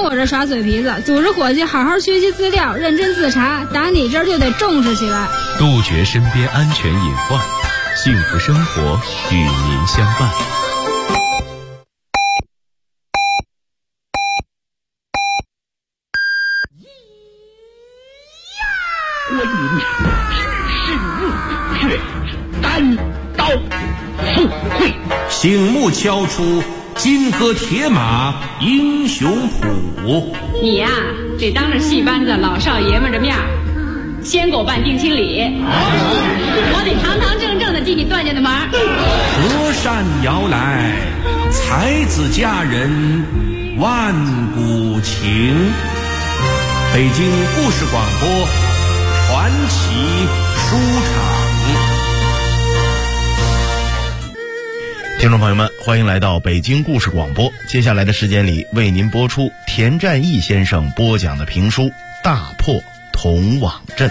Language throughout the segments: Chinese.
我这耍嘴皮子，组织伙计好好学习资料，认真自查，打你这儿就得重视起来， 杜绝身边安全隐患，幸福生活与您相伴。 我引世怒，却单刀赴会， 醒目敲出金戈铁马英雄谱。 你呀，得当着戏班子老少爷们的面先给我办定亲礼，我得堂堂正正的替你断下的门。 隔扇摇来，才子佳人万古情。北京故事广播传奇书场。 听众朋友们，欢迎来到北京故事广播。接下来的时间里，为您播出田占义先生播讲的评书《大破铜网阵》。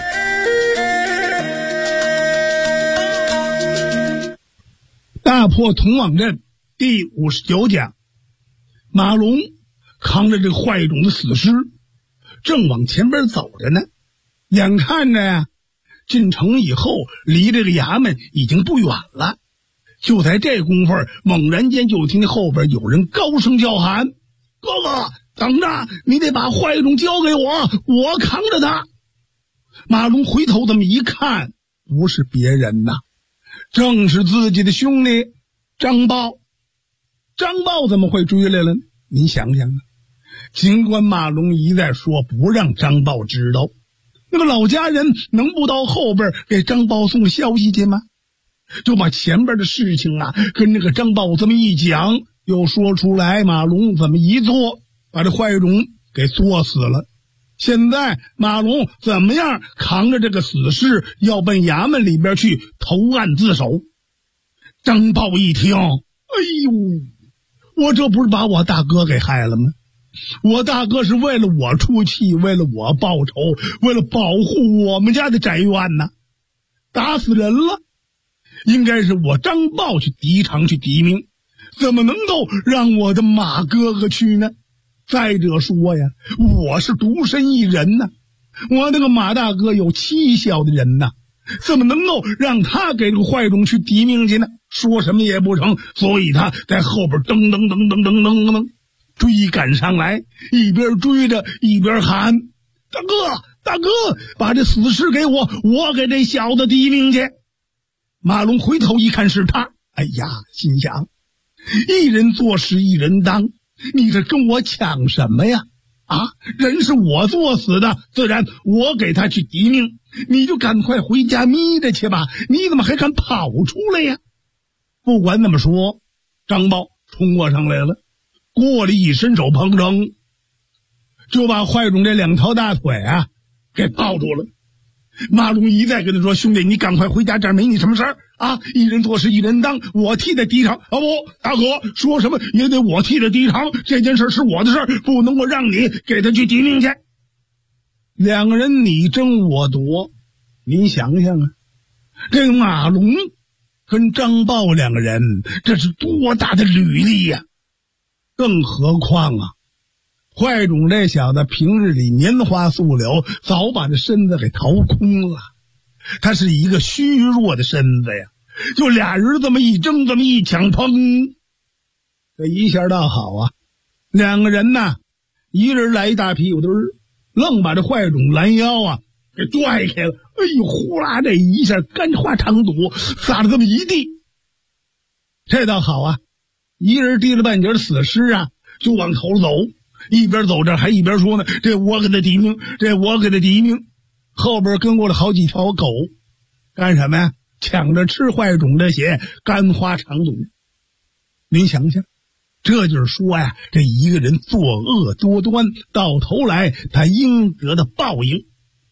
大破铜网阵第59讲，马龙扛着这个坏种的死尸，正往前边走着呢。眼看着呀，进城以后离这个衙门已经不远了。就在这功夫，猛然间就听见后边有人高声叫喊：“哥哥，等着！你得把坏种交给我，我扛着他。”马龙回头这么一看，不是别人呐，正是自己的兄弟张豹。张豹怎么会追来了呢？您想想啊，尽管马龙一再说不让张豹知道，那个老家人能不到后边给张豹送消息去吗？就把前边的事情啊跟那个张豹这么一讲，又说出来马龙怎么一做把这坏种给作死了。现在马龙怎么样扛着这个死尸要奔衙门里边去投案自首。张豹一听，哎呦，我这不是把我大哥给害了吗？我大哥是为了我出气，为了我报仇，为了保护我们家的宅院呢，打死人了。应该是我张豹去敌场去敌命，怎么能够让我的马哥哥去呢？再者说呀，我是独身一人呢，我那个马大哥有妻小的人呢，怎么能够让他给这个坏种去敌命去呢？说什么也不成，所以他在后边噔噔噔噔噔噔噔追赶上来，一边追着一边喊：“大哥，大哥，把这死尸给我，我给这小子敌命去。”马龙回头一看是他，哎呀，心想，一人做事一人当，你这跟我抢什么呀？啊，人是我作死的，自然我给他去敌命，你就赶快回家眯着去吧，你怎么还敢跑出来呀？不管怎么说，张豹冲过上来了，过来一伸手碰扔，就把坏种这两条大腿啊给抱住了。马龙一再跟他说：“兄弟，你赶快回家，这儿没你什么事儿啊！一人做事一人当，我替他抵偿。啊不，大哥，说什么也得我替他抵偿，这件事是我的事儿，不能够让你给他去抵命去。”两个人你争我夺，您想想啊，这个马龙跟张豹两个人，这是多大的履历呀！更何况啊，坏种这小子平日里年华素流，早把这身子给掏空了，他是一个虚弱的身子呀，就俩人这么一争这么一抢，砰，这一下倒好啊，两个人呢，一人来一大屁股墩儿，愣把这坏种拦腰啊给拽开了。哎呦，呼啦这一下干花肠肚撒了这么一地。这倒好啊，一人提了半截死尸啊就往头走，一边走着还一边说呢：“这我给他抵命，这我给他抵命。”后边跟过了好几条狗，干什么呀？抢着吃坏种这些干花肠肚。您想想，这就是说呀，这一个人作恶多端，到头来他应得的报应。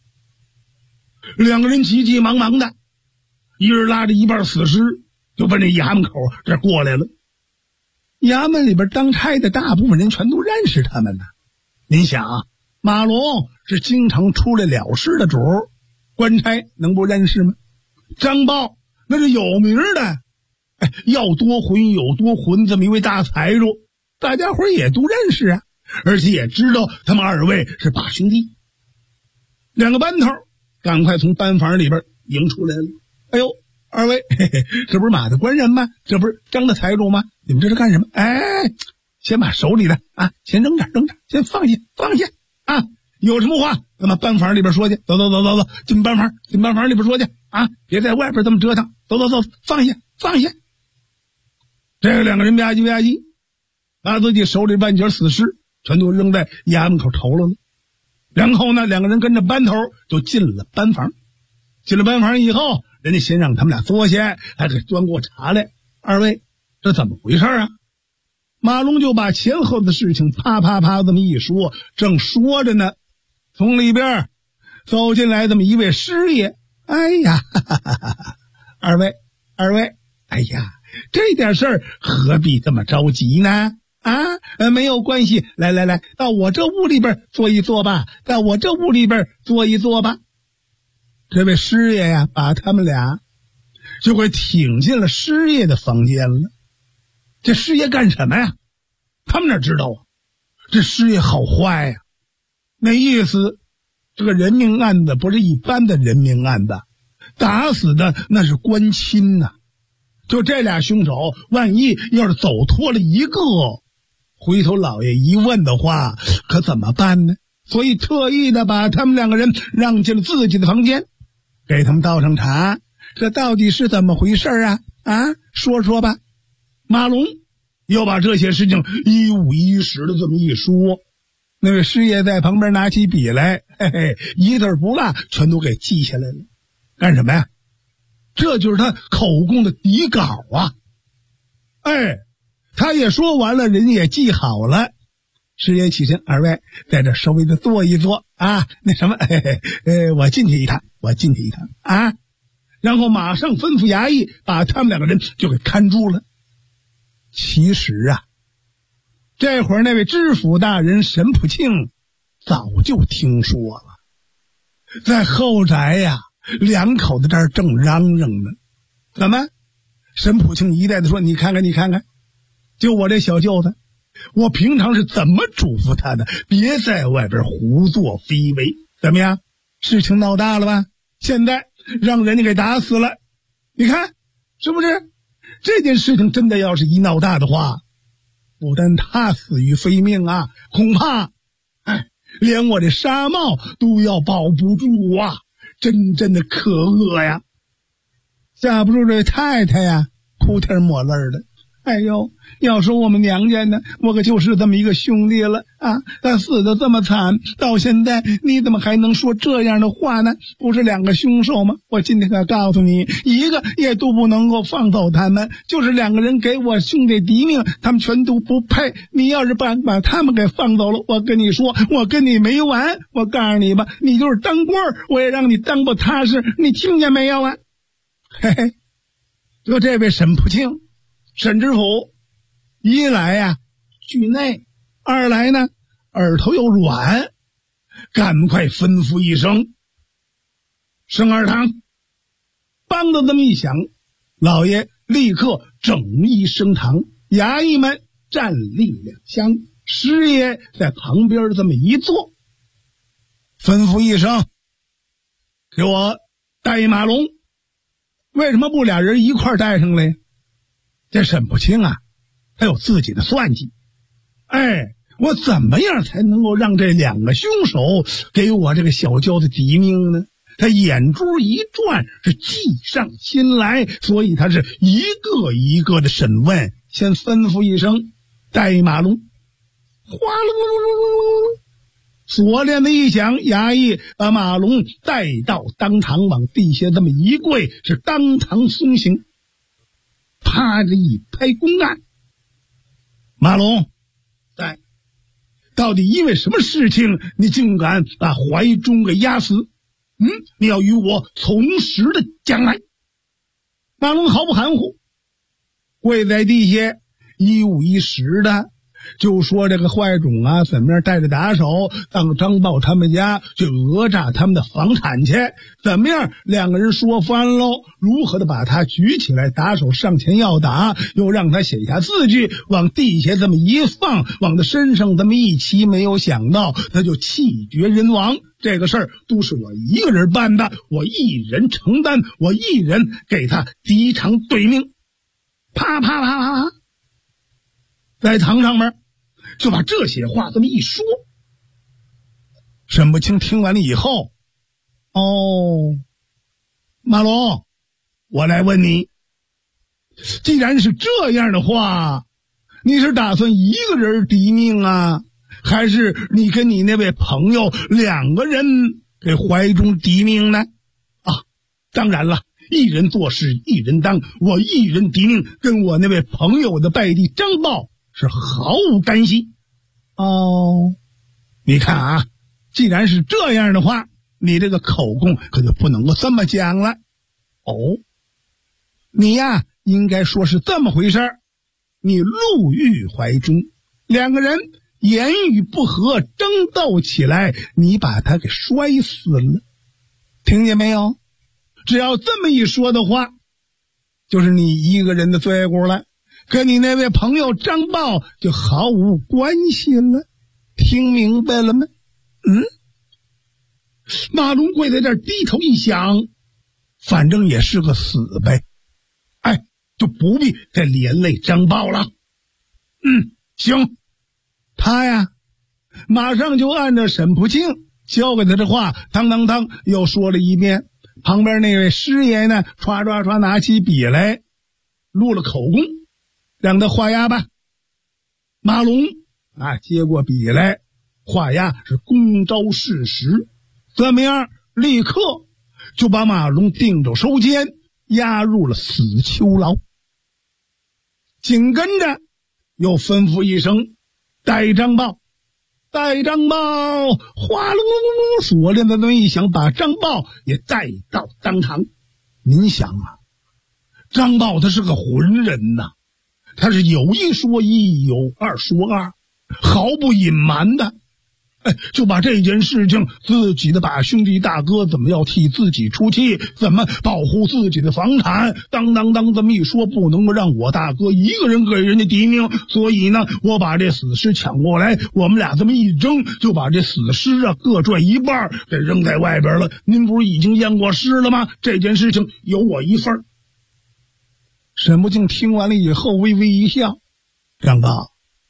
两个人急急忙忙的，一人拉着一半死尸，就奔这衙门口这过来了。衙门里边当差的大部分人全都认识他们呢。您想啊，马龙是经常出来了事的主儿，官差能不认识吗？张豹那是有名的，要多混有多混，这么一位大财主，大家伙也都认识啊。 而且也知道他们二位是把兄弟。两个班头赶快从班房里边迎出来了。哎呦，二位，嘿嘿，这不是马的官人吗？这不是张的财主吗？你们这是干什么？哎，先把手里的啊，先扔着，先放下啊！有什么话咱们班房里边说去。走，进班房里边说去啊！别在外边这么折腾。走，放下。这两个人吧唧，把自己手里半截死尸全都扔在衙门口投了。然后呢，两个人跟着班头就进了班房。进了班房以后，人家先让他们俩坐下，还给端过茶来。二位，这怎么回事啊？马龙就把前后的事情啪这么一说，正说着呢，从里边走进来这么一位师爷。哎呀，二位，哎呀，这点事儿何必这么着急呢？没有关系，来，到我这屋里边坐一坐吧，这位师爷呀，把他们俩就给挺进了师爷的房间了。这师爷干什么呀？他们哪知道啊？这师爷好坏呀！那意思，这个人命案子不是一般的人命案子，打死的那是官亲呐。就这俩凶手，万一要是走脱了一个，回头老爷一问的话，可怎么办呢？所以特意的把他们两个人让进了自己的房间，给他们倒上茶。这到底是怎么回事啊？说说吧。马龙又把这些事情一五一十的这么一说，那位师爷在旁边拿起笔来，一字不落全都给记下来了。干什么呀？这就是他口供的底稿啊！他也说完了，人家也记好了。师爷起身，二位在这稍微的坐一坐啊，那什么，我进去一趟啊！然后马上吩咐衙役把他们两个人就给看住了。其实啊，这会儿那位知府大人沈普庆早就听说了，在后宅呀，两口子这儿正嚷嚷呢。怎么？沈普庆一再的说，你看看，就我这小舅子，我平常是怎么嘱咐他的，别在外边胡作非为。怎么样？事情闹大了吧？现在让人家给打死了，你看是不是？这件事情真的要是一闹大的话，不但他死于非命啊，恐怕连我这纱帽都要保不住啊，真的可恶呀。架不住这太太呀，哭天抹泪的。哎呦，要说我们娘家呢，我可就是这么一个兄弟了啊！他死得这么惨，到现在你怎么还能说这样的话呢？不是两个凶手吗？我今天可告诉你，一个也都不能够放走他们，就是两个人给我兄弟抵命，他们全都不配。你要是把他们给放走了，我跟你说，我跟你没完！我告诉你吧，你就是当官我也让你当不踏实，你听见没有啊？就这位沈普庆，沈知府，一来呀惧内，二来呢耳头又软，赶快吩咐一声，升二堂。梆的这么一响，老爷立刻整一升堂，衙役们站立两厢，师爷在旁边这么一坐，吩咐一声，给我带马龙。为什么不俩人一块带上来？这沈普庆啊，他有自己的算计。我怎么样才能够让这两个凶手给我这个小舅子抵命呢？他眼珠一转，是计上心来，所以他是一个一个的审问。先吩咐一声，带马龙。哗啦，锁链子一响，衙役把马龙带到当堂，往地下这么一跪，是当堂松刑。啪着一拍公案，马龙，到底因为什么事情你竟敢把怀忠给压死？你要与我从实的讲来。马龙毫不含糊，跪在地下，一五一十的就说这个坏种啊，怎么样带着打手到张豹他们家去讹诈他们的房产去，怎么样两个人说翻喽，如何的把他举起来，打手上前要打，又让他写下字据，往地下这么一放，往他身上这么一骑，没有想到他就气绝人亡。这个事儿都是我一个人办的，我一人承担，我一人给他抵偿对命。啪啪啪啪啪，在堂上面就把这些话这么一说。沈不清听完了以后，马龙，我来问你，既然是这样的话，你是打算一个人抵命啊，还是你跟你那位朋友两个人给怀中抵命呢？当然了，一人做事一人当，我一人抵命，跟我那位朋友的拜弟张豹是毫无干系。你看啊，既然是这样的话，你这个口供可就不能够这么讲了。你呀，应该说是这么回事儿，你路遇怀中，两个人言语不合，争斗起来，你把他给摔死了，听见没有？只要这么一说的话，就是你一个人的罪过了，跟你那位朋友张豹就毫无关系了，听明白了吗？马龙跪在这儿低头一想，反正也是个死呗，就不必再连累张豹了。行，他呀马上就按照沈不清交给他的话，当又说了一遍。旁边那位师爷呢，唰拿起笔来录了口供，让他画押吧。马龙接过笔来画押，是公招事实，怎么样？立刻就把马龙定州收监，押入了死囚牢。紧跟着又吩咐一声，带张豹，哗噜锁链的那么一响，把张豹也带到当堂。您想啊，张豹他是个浑人呐，他是有一说一，有二说二，毫不隐瞒的。就把这件事情，自己的把兄弟大哥怎么要替自己出气，怎么保护自己的房产，当这么一说，不能够让我大哥一个人给人家抵命，所以呢，我把这死尸抢过来，我们俩这么一扔，就把这死尸各拽一半给扔在外边了。您不是已经验过尸了吗？这件事情有我一份。沈不清听完了以后微微一笑，张豹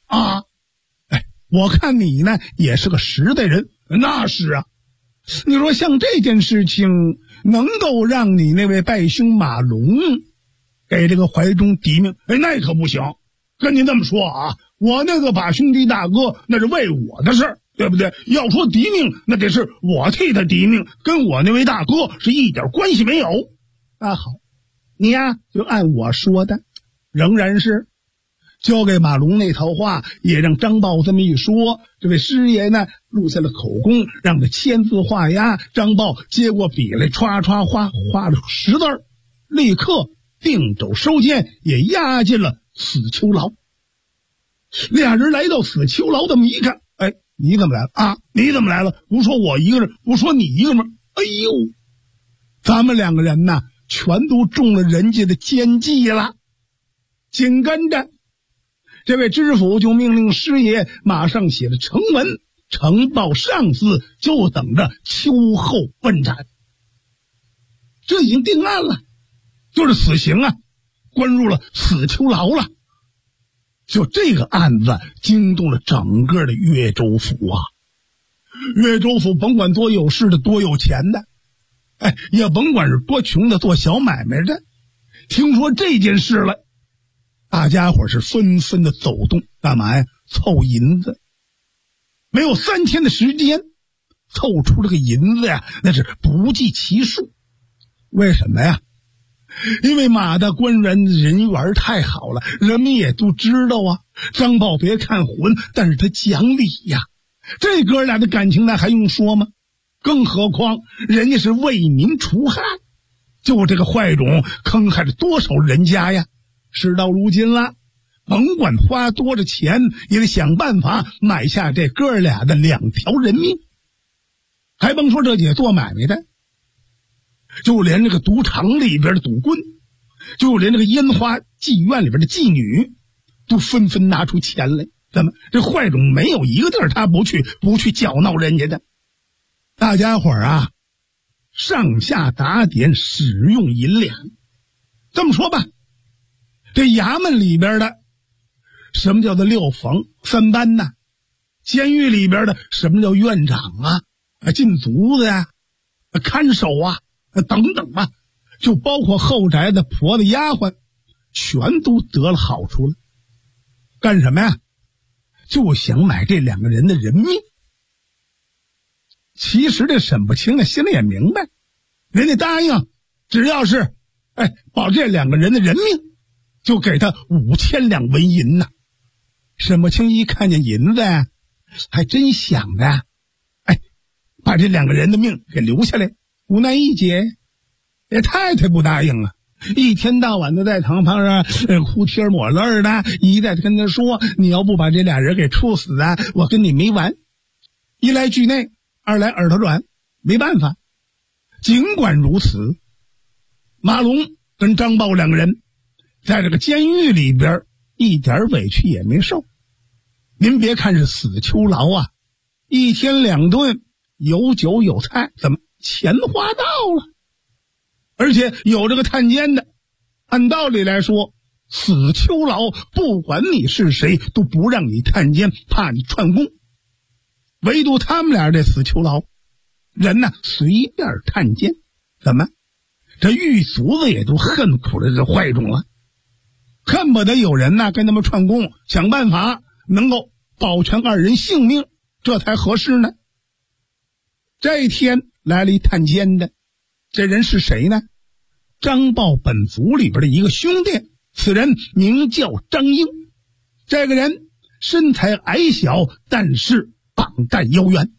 我看你呢也是个实在人。那是啊，你说像这件事情能够让你那位拜兄马龙给这个怀中抵命，那可不行。跟您这么说啊，我那个把兄弟大哥那是为我的事儿，对不对？要说抵命，那得是我替他抵命，跟我那位大哥是一点关系没有。好，你呀就按我说的，仍然是交给马龙那套话，也让张豹这么一说。这位师爷呢录下了口供，让他签字画押。张豹接过笔来，唰画了10字，立刻定州收监，也押进了死囚牢。俩人来到死囚牢，这么一看，你怎么来了？你怎么来了？不说我一个人，不说你一个人，咱们两个人呢全都中了人家的奸计了。紧跟着这位知府就命令师爷马上写了呈文，呈报上司，就等着秋后问斩。这已经定案了，就是死刑关入了死囚牢了。就这个案子惊动了整个的越州府越州府甭管多有势的，多有钱的，也甭管是多穷的，做小买卖的，听说这件事了，大家伙是纷纷的走动，干嘛呀？凑银子。没有3天的时间，凑出这个银子那是不计其数。为什么呀？因为马大官人缘太好了，人们也都知道张豹别看混，但是他讲理这哥俩的感情那还用说吗？更何况人家是为民除害，就这个坏种坑害了多少人家呀！事到如今了， 甭管花多少钱，也得想办法买下这哥俩的2条人命。还甭说这些做买卖的，就连这个赌场里边的赌棍，就连这个烟花妓院里边的妓女，都纷纷拿出钱来。怎么这坏种没有一个地儿他不去搅闹人家的。大家伙儿啊，上下打点使用银两。这么说吧，这衙门里边的什么叫做6房3班呢？监狱里边的什么叫院长啊、禁足子呀、看守啊等等吧，就包括后宅的婆子丫鬟，全都得了好处了。干什么呀？就想买这2个人的人命。其实这沈不清心里也明白，人家答应只要是保这2个人的人命，就给他5000两纹银呐。沈不清一看见银子呀，还真想的把这2个人的命给留下来。无奈一姐也太不答应了，一天到晚的在堂旁上哭贴抹泪的，一再跟他说，你要不把这俩人给处死啊，我跟你没完。一来惧内，二来耳朵软，没办法。尽管如此，马龙跟张豹2个人在这个监狱里边一点委屈也没受。您别看是死囚牢啊，一天2顿有酒有菜，怎么钱花到了？而且有这个探监的，按道理来说，死囚牢不管你是谁都不让你探监，怕你串供。唯独他们俩这死囚牢人呢，随便探监。怎么这狱卒子也都恨苦了这坏种了，恨不得有人呢跟他们串供，想办法能够保全2人性命，这才合适呢。这一天来了一探监的，这人是谁呢？张豹本族里边的一个兄弟，此人名叫张英。这个人身材矮小，但是膀大腰圆，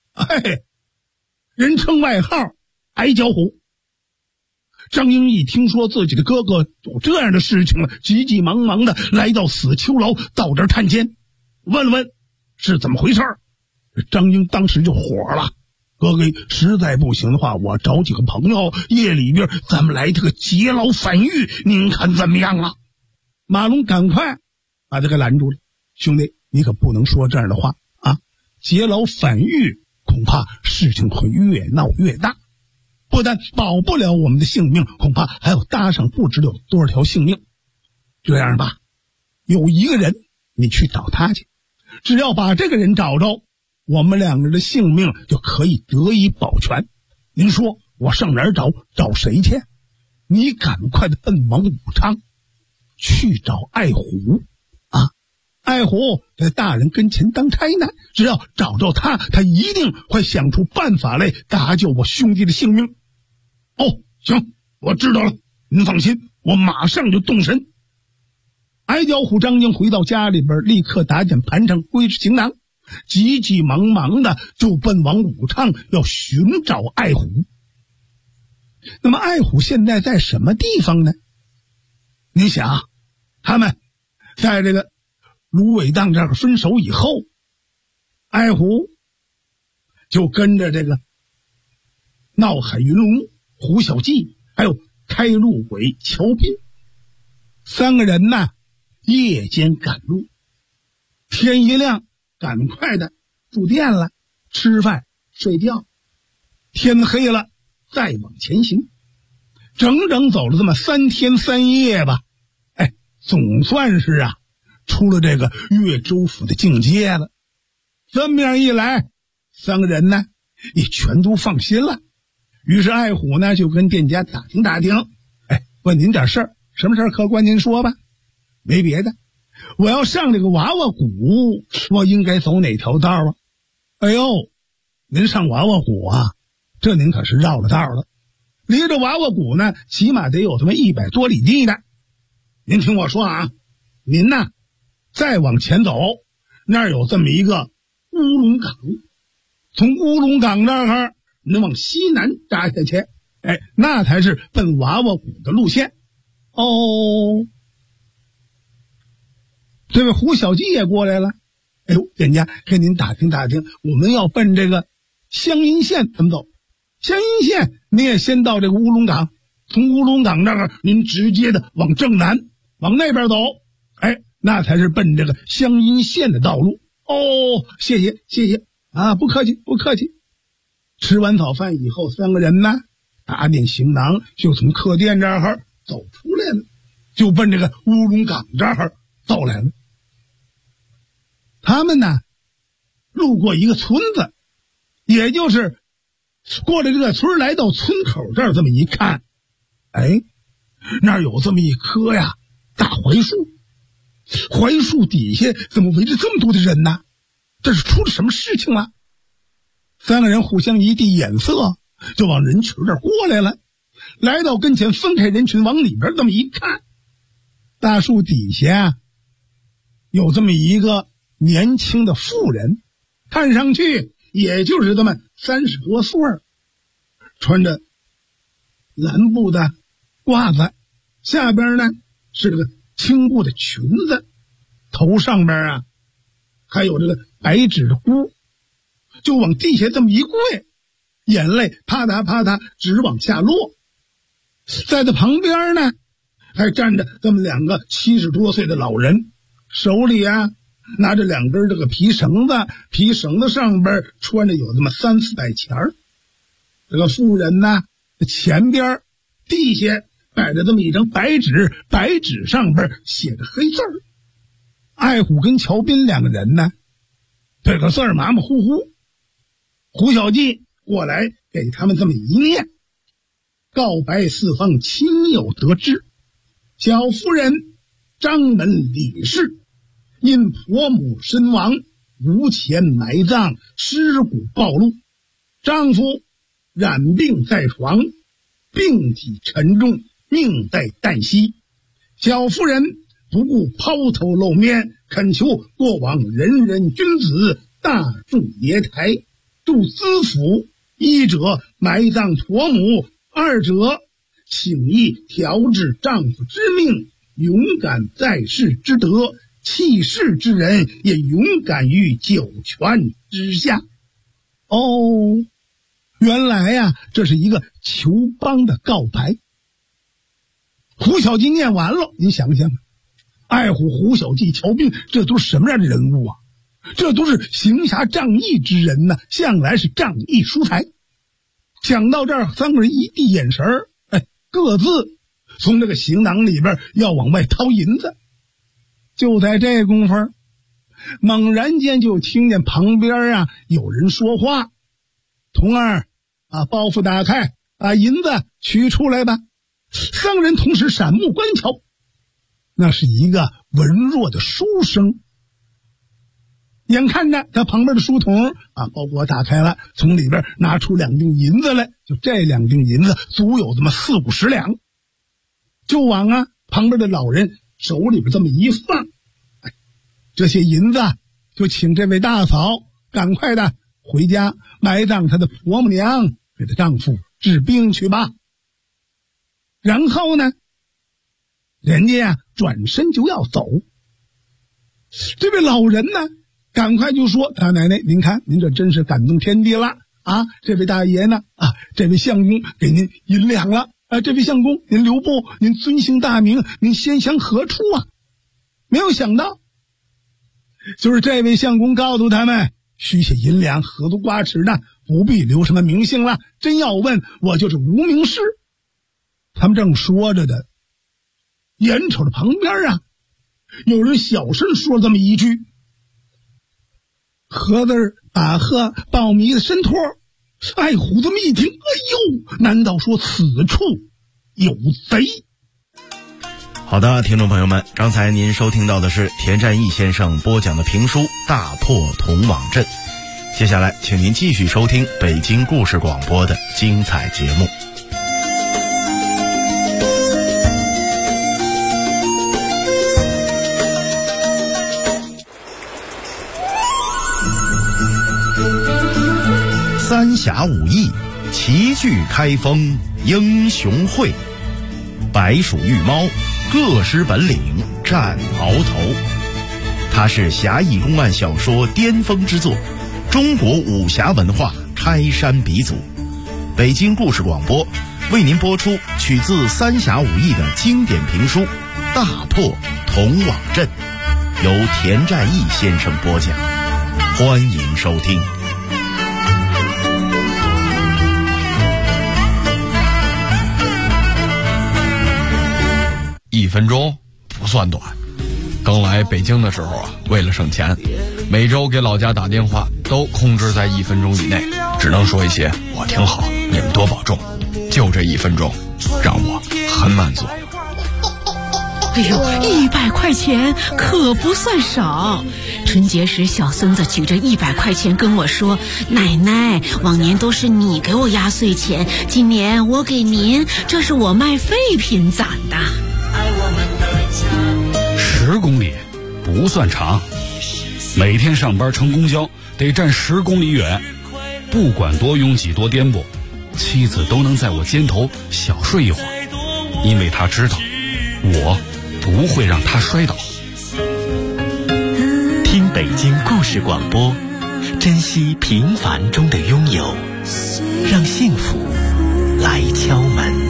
人称外号矮脚虎。张英一听说自己的哥哥有这样的事情了，急急忙忙的来到死囚牢，到这儿探监，问了问是怎么回事。张英当时就火了，哥哥实在不行的话，我找几个朋友，夜里边咱们来这个劫牢反狱，您看怎么样啊？马龙赶快把他给拦住了，兄弟，你可不能说这样的话啊！劫牢反狱，恐怕事情会越闹越大，不但保不了我们的性命，恐怕还要搭上不知有多少条性命。这样吧，有一个人你去找他去，只要把这个人找着，我们2个人的性命就可以得以保全。您说我上哪儿找谁去？你赶快的奔往武昌去找爱虎啊！爱虎在大人跟前当差呢，只要找着他，他一定会想出办法来搭救我兄弟的性命。哦，行，我知道了，您放心，我马上就动身。矮脚虎张英回到家里边，立刻打点盘缠，归置行囊，急急忙忙的就奔往武昌，要寻找爱虎。那么爱虎现在在什么地方呢？你想，他们在这个芦苇荡这儿分手以后，爱虎就跟着这个闹海云龙、胡小记还有开路鬼乔斌3个人呢，夜间赶路，天一亮赶快的住店了，吃饭睡觉，天黑了再往前行，整整走了这么3天3夜吧。总算是出了这个岳州府的境界了。这么样一来，3个人呢也全都放心了。于是爱虎呢就跟店家打听打听，问您点事儿，什么事儿客官您说吧。没别的，我要上这个娃娃谷，我应该走哪条道啊？哎呦，您上娃娃谷啊，这您可是绕了道了。离着娃娃谷呢，起码得有这么100多里地呢。您听我说啊，您呢再往前走，那儿有这么一个乌龙岗，从乌龙岗那儿您往西南扎下去，那才是奔娃娃谷的路线。哦， 这位胡小记也过来了。哎呦，人家跟您打听打听，我们要奔这个湘阴县怎么走？湘阴县您也先到这个乌龙岗，从乌龙岗这儿您直接的往正南，往那边走，哎，那才是奔这个湘阴县的道路。哦，谢谢啊，不客气不客气。吃完早饭以后，3个人呢打点行囊，就从客店这儿走出来了，就奔这个乌龙岗这儿走来了。他们呢路过一个村子，也就是过了这个村，来到村口这儿，这么一看，哎，那儿有这么一棵呀大槐树，槐树底下怎么围着这么多的人呢？这是出了什么事情了？3个人互相一递眼色，就往人群这儿过来了。来到跟前，分开人群，往里边这么一看，大树底下有这么一个年轻的妇人，看上去也就是这么30多岁，穿着蓝布的褂子，下边呢是这个青布的裙子，头上边啊还有这个白纸的箍，就往地下这么一跪，眼泪啪嗒啪嗒直往下落。在他旁边呢还站着这么2个70多岁的老人，手里啊拿着2根这个皮绳子，皮绳子上边穿着有这么3、4袋钱儿。这个妇人呢前边地下摆着这么一张白纸，白纸上边写着黑字儿。爱虎跟乔斌2个人呢这个字儿马马虎虎，胡小记过来给他们这么一念，告白四方亲友得知，小夫人张门李氏因婆母身亡，无钱埋葬，尸骨暴露，丈夫染病在床，病体沉重，命在旦夕。小夫人不顾抛头露面，恳求过往仁人君子大众爷台，助资府，一者埋葬婆母，二者请意调治丈夫之命，勇敢在世之德，弃世之人也勇敢于九泉之下。哦，原来呀这是一个求帮的告白。胡小记念完了，您想想，爱虎、胡小记、乔斌，这都是什么样的人物啊？这都是行侠仗义之人呢，向来是仗义疏财。讲到这儿，3个人一递眼神儿，哎，各自从这个行囊里边要往外掏银子。就在这功夫，猛然间就听见旁边啊有人说话：“童儿啊，包袱打开，把银子取出来吧。”3个人同时闪目观瞧，那是一个文弱的书生。眼看着他旁边的书童啊，包裹打开了，从里边拿出2锭银子来，就这2锭银子足有这么40、50两，就往啊旁边的老人手里边这么一放，哎，这些银子就请这位大嫂赶快的回家埋葬她的婆母娘，给她丈夫治病去吧。然后呢，人家呀转身就要走，这位老人呢赶快就说：“大奶奶，您看您这真是感动天地了啊！这位大爷呢啊，这位相公给您银两了啊！这位相公您留步，您尊姓大名，您先乡何处啊？”没有想到，就是这位相公告诉他们：“许下银两，何足挂齿的，不必留什么名姓了。真要问，我就是无名氏。”他们正说着的，眼瞅着旁边啊，有人小声说了这么一句：“何字打鹤抱迷的伸托。”爱虎这么一听，哎呦，难道说此处有贼？ 好的，听众朋友们，刚才您收听到的是田占义先生播讲的评书《大破铜网阵》，接下来请您继续收听北京故事广播的精彩节目。三侠五义，齐聚开封英雄会，白鼠玉猫，各施本领战鳌头。 它是侠义公案小说巅峰之作，中国武侠文化开山鼻祖。北京故事广播为您播出取自三侠五义的经典评书《大破铜网阵》，由田占义先生播讲，欢迎收听。 1分钟不算短。刚来北京的时候啊，为了省钱，每周给老家打电话都控制在1分钟以内，只能说一些我挺好，你们多保重。就这1分钟，让我很满足。 哎呦，100块钱可不算少。春节时，小孙子举着100块钱跟我说：“奶奶，往年都是你给我压岁钱，今年我给您，这是我卖废品攒的。 ”10公里不算长，每天上班乘公交得站10公里远，不管多拥挤多颠簸，妻子都能在我肩头小睡一会儿，因为她知道我不会让她摔倒。 听北京故事广播，珍惜平凡中的拥有，让幸福来敲门。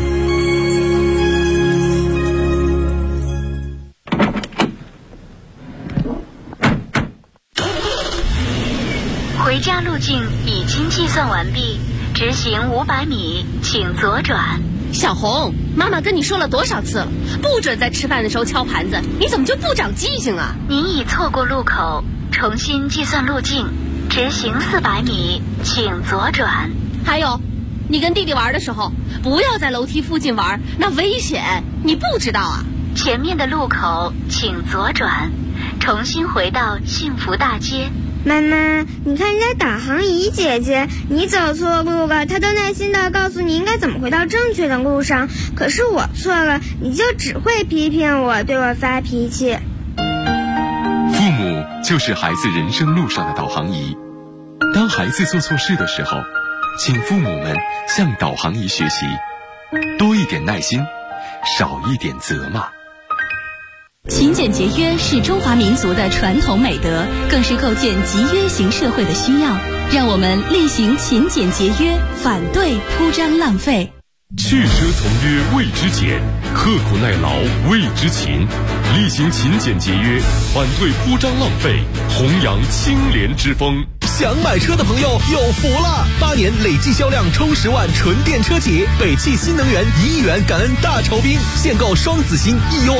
回家路径已经计算完毕，直行500米，请左转。 小红，妈妈跟你说了多少次了，不准在吃饭的时候敲盘子，你怎么就不长记性啊？ 您已错过路口，重新计算路径，直行400米，请左转。 还有，你跟弟弟玩的时候，不要在楼梯附近玩，那危险，你不知道啊？ 前面的路口请左转，重新回到幸福大街。 妈妈，你看人家导航仪姐姐，你走错路了，她都耐心地告诉你应该怎么回到正确的路上。可是我错了，你就只会批评我，对我发脾气。 父母就是孩子人生路上的导航仪。当孩子做错事的时候，请父母们向导航仪学习，多一点耐心，少一点责骂。 勤俭节约是中华民族的传统美德，更是构建集约型社会的需要。让我们厉行勤俭节约，反对铺张浪费。 去奢从约谓之俭，刻苦耐劳谓之勤。厉行勤俭节约，反对铺张浪费，弘扬清廉之风。 想买车的朋友有福了！8年累计销量冲10万纯电车企，北汽新能源1亿元感恩大酬宾，现购双子星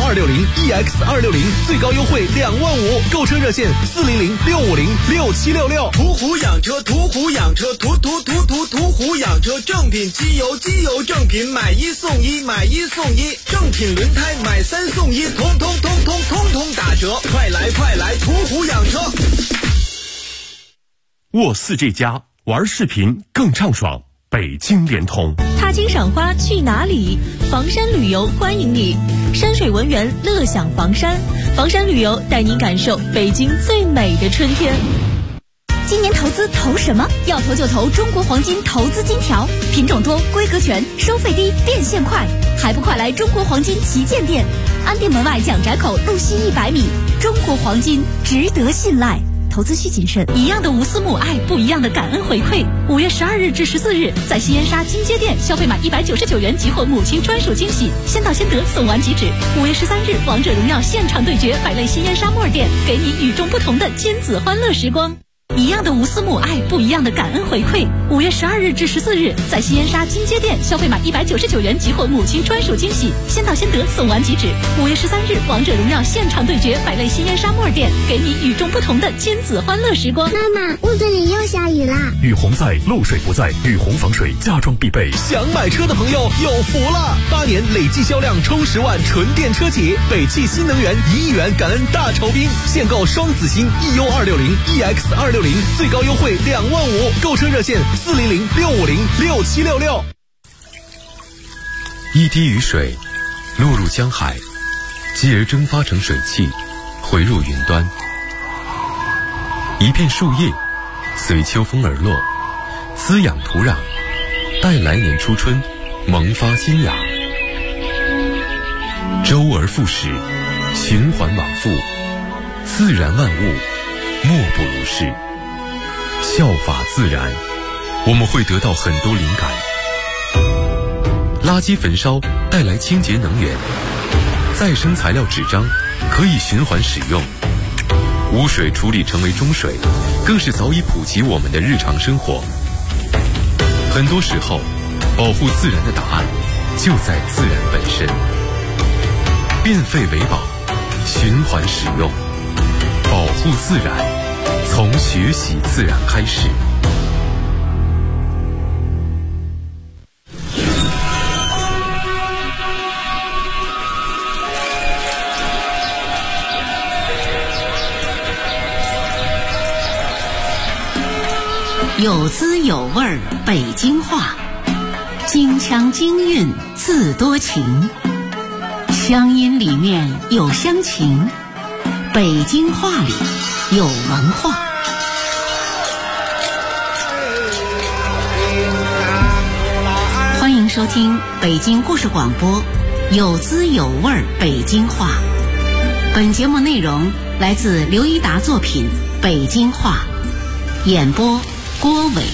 EU260、EX260，最高优惠2万5，购车热线400-650-6766。 途虎养车，途虎养车，途虎养车，正品机油正品，买1送1，买1送1，正品轮胎买3送1，通通打折，快来途虎养车。 沃4这家玩视频更畅爽，北京联通。 踏青赏花去哪里？房山旅游欢迎你，山水文园乐享房山，房山旅游带您感受北京最美的春天。今年投资投什么？要投就投中国黄金投资金条，品种多，规格全，收费低，变现快，还不快来中国黄金旗舰店，安定门外蒋宅口路西100米，中国黄金值得信赖。投资需谨慎。一样的无私母爱，不一样的感恩回馈。5月12日至14日，在西燕莎金街店消费满199元即获母亲专属惊喜，先到先得，送完即止。5月13日，王者荣耀现场对决，百类西燕莎莫尔店，给你与众不同的亲子欢乐时光。一样的无私母爱，不一样的感恩回馈。5月12日至14日，在西燕莎金街店消费满199元即获母亲专属惊喜，先到先得，送完即止。5月13日，王者荣耀现场对决，百类西燕莎莫尔店，给你与众不同的亲子欢乐时光。 妈妈，屋子里又下雨啦！ 雨洪在，漏水不在，雨洪防水家装必备。 想买车的朋友有福了！8年累计销量冲10万纯电车企，北汽新能源1亿元感恩大酬宾，现购双子星 EU260、EX260，最高优惠2万5，购车热线400-650-6766。 一滴雨水落入江海，继而蒸发成水汽，回入云端。一片树叶随秋风而落，滋养土壤，待来年初春萌发新芽。周而复始，循环往复， 自然万物莫不如是。效法自然，我们会得到很多灵感。垃圾焚烧带来清洁能源，再生材料纸张可以循环使用，污水处理成为中水，更是早已普及我们的日常生活。很多时候，保护自然的答案就在自然本身。变废为宝，循环使用，保护自然，从学习自然开始。 有滋有味儿北京话，京腔京韵字多情，乡音里面有乡情，北京话里有文化。欢迎收听北京故事广播，有滋有味儿北京话。本节目内容来自刘一达作品《北京话》，演播郭伟。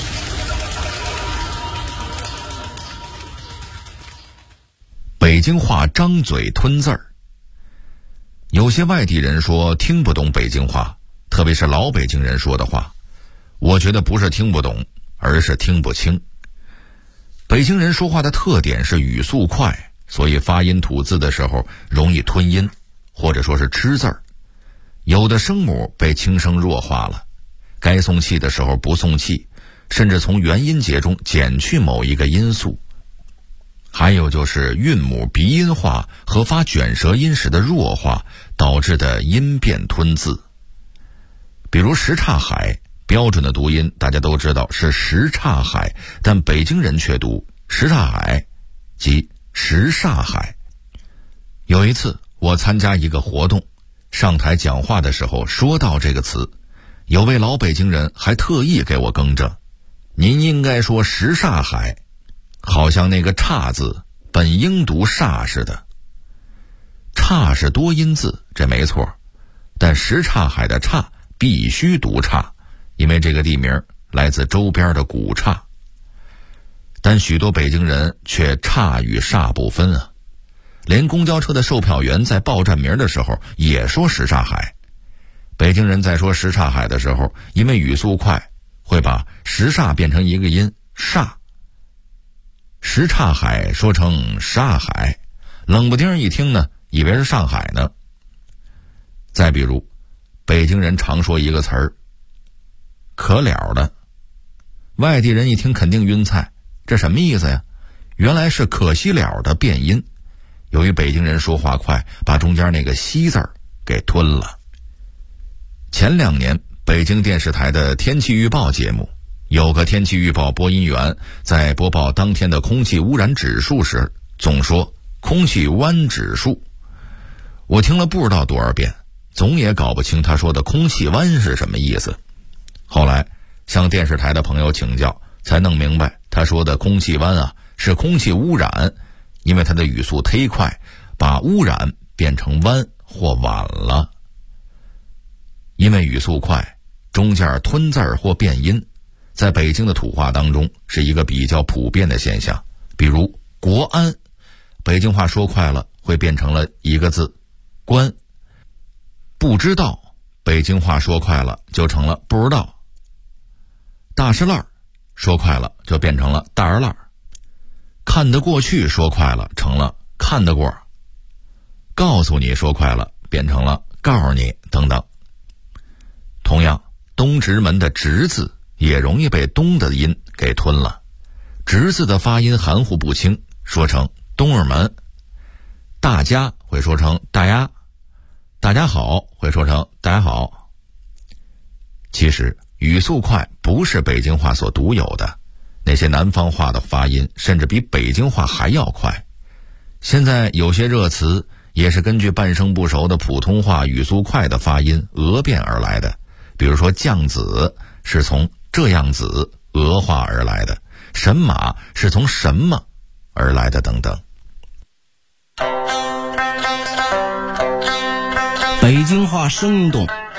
北京话张嘴吞字儿。有些外地人说听不懂北京话，特别是老北京人说的话，我觉得不是听不懂，而是听不清。北京人说话的特点是语速快，所以发音吐字的时候容易吞音，或者说是吃字儿。有的声母被轻声弱化了，该送气的时候不送气，甚至从元音节中减去某一个音素。还有就是韵母鼻音化和发卷舌音时的弱化导致的音变吞字。比如什刹海，标准的读音大家都知道是什刹海，但北京人却读什刹海，即什刹海。有一次我参加一个活动，上台讲话的时候说到这个词，有位老北京人还特意给我更正，您应该说什刹海，好像那个刹字本应读煞似的。刹是多音字，这没错，但什刹海的刹必须读刹，因为这个地名来自周边的古刹。但许多北京人却刹与煞不分啊，连公交车的售票员在报站名的时候也说什刹海。北京人在说什刹海的时候，因为语速快，会把什刹变成一个音煞，什刹海说成煞海，冷不丁一听呢，以为是上海呢。再比如，北京人常说一个词儿可了的，外地人一听肯定晕菜，这什么意思呀？原来是可惜了的变音，由于北京人说话快，把中间那个西字儿给吞了。前2年北京电视台的天气预报节目，有个天气预报播音员在播报当天的空气污染指数时总说空气湾指数，我听了不知道多少遍，总也搞不清他说的空气湾是什么意思。后来向电视台的朋友请教，才弄明白他说的空气湾啊是空气污染，因为他的语速忒快，把污染变成湾或晚了。因为语速快，中间吞字或变音，在北京的土话当中是一个比较普遍的现象。比如国安，北京话说快了会变成了一个字关。不知道，北京话说快了就成了不知道。大石烂说快了就变成了大儿烂。看得过去说快了成了看得过。告诉你说快了变成了告诉你等等。同样，东直门的直字也容易被东的音给吞了，直字的发音含糊不清，说成东儿门。大家会说成大家，大家好会说成大家好。其实语速快不是北京话所独有的，那些南方话的发音甚至比北京话还要快。现在有些热词也是根据半生不熟的普通话语速快的发音讹变而来的，比如说酱子是从这样子讹化而来的，神马是从什么而来的等等。 北京话生动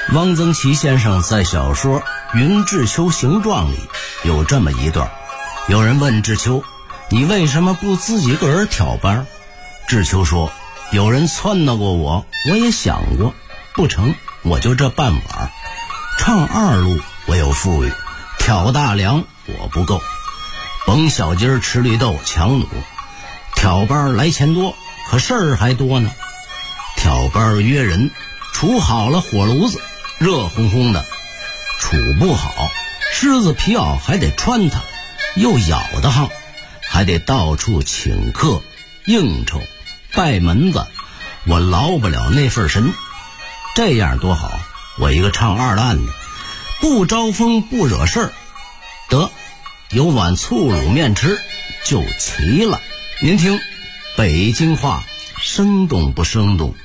汪曾祺先生在小说《云志秋形状》里有这么一段，有人问志秋，你为什么不自己个儿挑班？志秋说，有人撺掇过我，我也想过，不成，我就这半碗。唱二路我有富裕，挑大梁我不够，甭小鸡吃绿豆强弩，挑班来钱多，可事儿还多呢。挑班约人，处好了火炉子，热烘烘的，处不好，狮子皮袄还得穿它，又咬得慌，还得到处请客应酬拜门子，我劳不了那份神。这样多好，我一个唱二烂的，不招风不惹事儿，得有碗醋卤面吃就齐了。您听北京话生动不生动？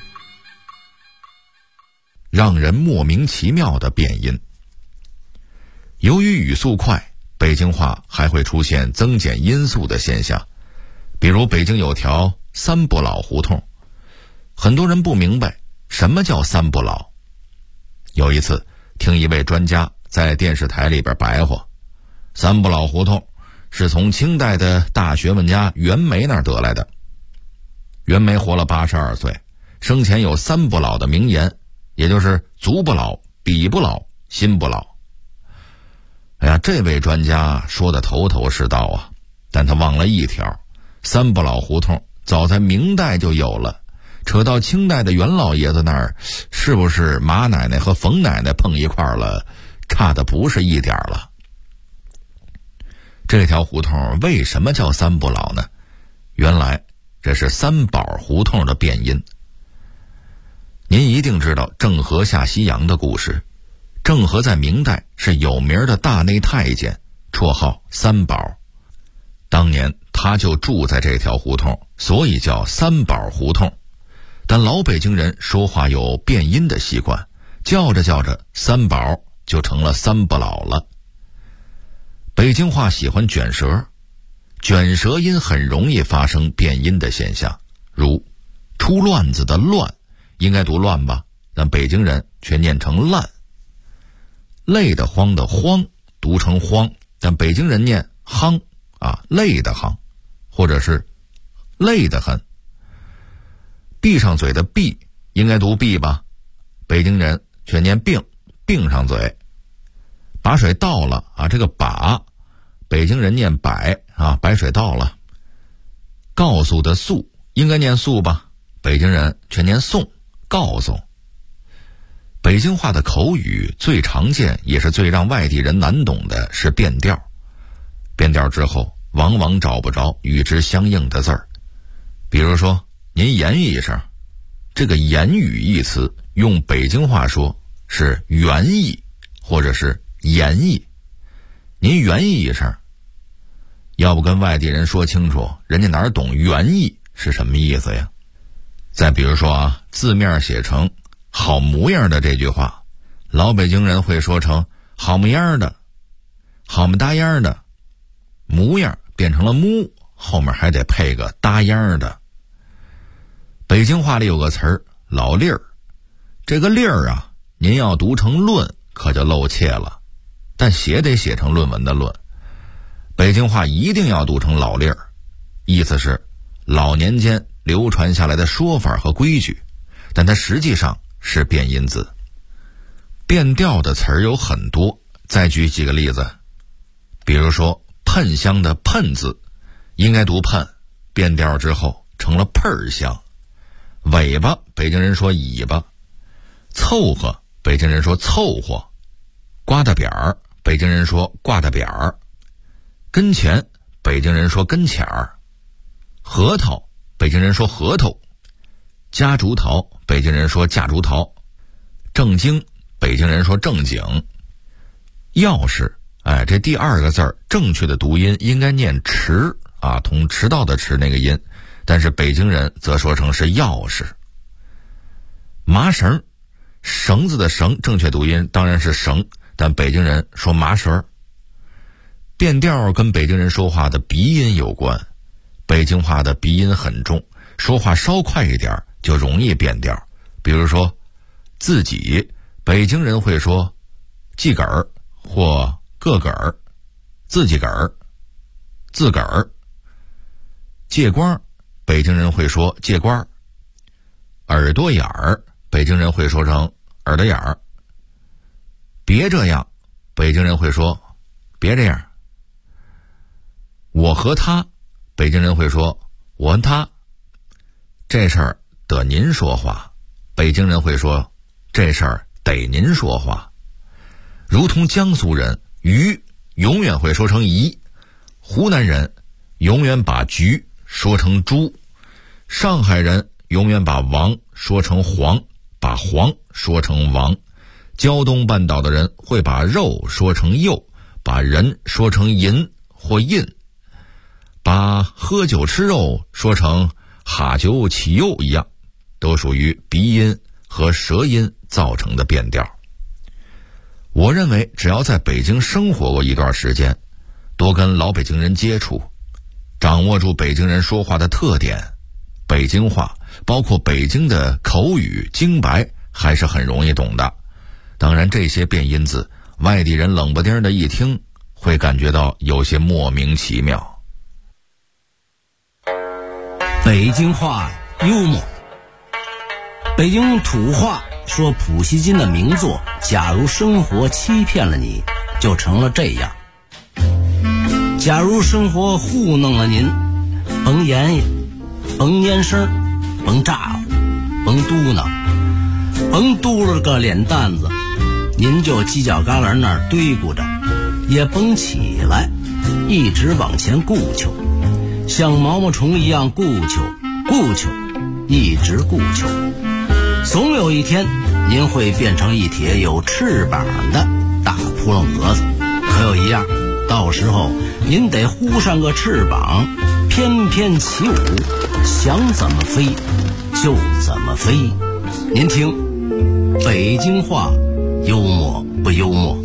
让人莫名其妙的变音。由于语速快，北京话还会出现增减音素的现象。比如北京有条三不老胡同，很多人不明白什么叫三不老。有一次听一位专家在电视台里边白话，三不老胡同是从清代的大学问家袁枚那儿得来的。袁枚活了82岁，生前有三不老的名言，也就是足不老、笔不老、心不老。哎呀，这位专家说的头头是道啊，但他忘了一条，三不老胡同早在明代就有了，扯到清代的袁老爷子那儿，是不是马奶奶和冯奶奶碰一块了，差的不是一点了。这条胡同为什么叫三不老呢？原来这是三宝胡同的变音。您一定知道郑和下西洋的故事。郑和在明代是有名的大内太监，绰号三宝。当年他就住在这条胡同，所以叫三宝胡同。但老北京人说话有变音的习惯，叫着叫着三宝就成了三不老了。北京话喜欢卷舌，卷舌音很容易发生变音的现象，如出乱子的乱应该读乱吧，但北京人却念成烂。累得慌的慌读成慌，但北京人念夯累得慌，或者是累得很。闭上嘴的闭应该读闭吧，北京人却念并，并上嘴。把水倒了这个把北京人念摆白水倒了。告诉的诉应该念诉吧，北京人却念送，告诉。北京话的口语最常见也是最让外地人难懂的是变调。变调之后往往找不着与之相应的字儿。比如说您言语一声，这个言语一词用北京话说是原意或者是言意，您原意一声，要不跟外地人说清楚，人家哪懂原意是什么意思呀？再比如说字面写成好模样的这句话，老北京人会说成好模样的，好么搭样的，模样变成了木，后面还得配个搭样的。北京话里有个词儿老粒儿，这个粒儿您要读成论可就露怯了，但写得写成论文的论。北京话一定要读成老粒儿，意思是老年间流传下来的说法和规矩，但它实际上是变音字。变调的词儿有很多，再举几个例子。比如说喷香的喷字应该读喷，变调之后成了喷儿香。尾巴北京人说尾巴，凑合北京人说凑合，刮大扁儿北京人说挂大扁儿，跟前北京人说跟前儿，核桃北京人说核桃，夹竹桃北京人说夹竹桃，正经北京人说正经。钥匙这第二个字儿正确的读音应该念迟同迟到的迟那个音，但是北京人则说成是钥匙。麻绳，绳子的绳正确读音当然是绳，但北京人说麻绳。变调跟北京人说话的鼻音有关，北京话的鼻音很重，说话稍快一点就容易变调。比如说自己北京人会说自个儿或个个儿，自己个儿，自个儿。借光，北京人会说借光。耳朵眼儿，北京人会说成耳朵眼儿。别这样，北京人会说别这样。我和他，北京人会说我和他。这事儿得您说话，北京人会说这事儿得您说话。如同江苏人鱼永远会说成鱼，湖南人永远把菊说成猪，上海人永远把王说成黄，把黄说成王。胶东半岛的人会把肉说成肉，把人说成银或印，把喝酒吃肉说成哈酒起肉一样，都属于鼻音和舌音造成的变调。我认为只要在北京生活过一段时间，多跟老北京人接触，掌握住北京人说话的特点，北京话包括北京的口语京白还是很容易懂的。当然这些变音字外地人冷不丁的一听会感觉到有些莫名其妙。 北京话幽默。北京土话说普希金的名作假如生活欺骗了你，就成了这样。假如生活糊弄了您，甭言语，甭蔫声，甭咋呼，甭嘟囔，甭嘟了个脸蛋子，您就犄角旮旯那儿堆咕着，也甭起来，一直往前顾求，像毛毛虫一样顾求，一直顾求。总有一天您会变成一帖有翅膀的大扑棱蛾子，可有一样，到时候您得呼上个翅膀，翩翩起舞，想怎么飞就怎么飞。您听，北京话幽默不幽默？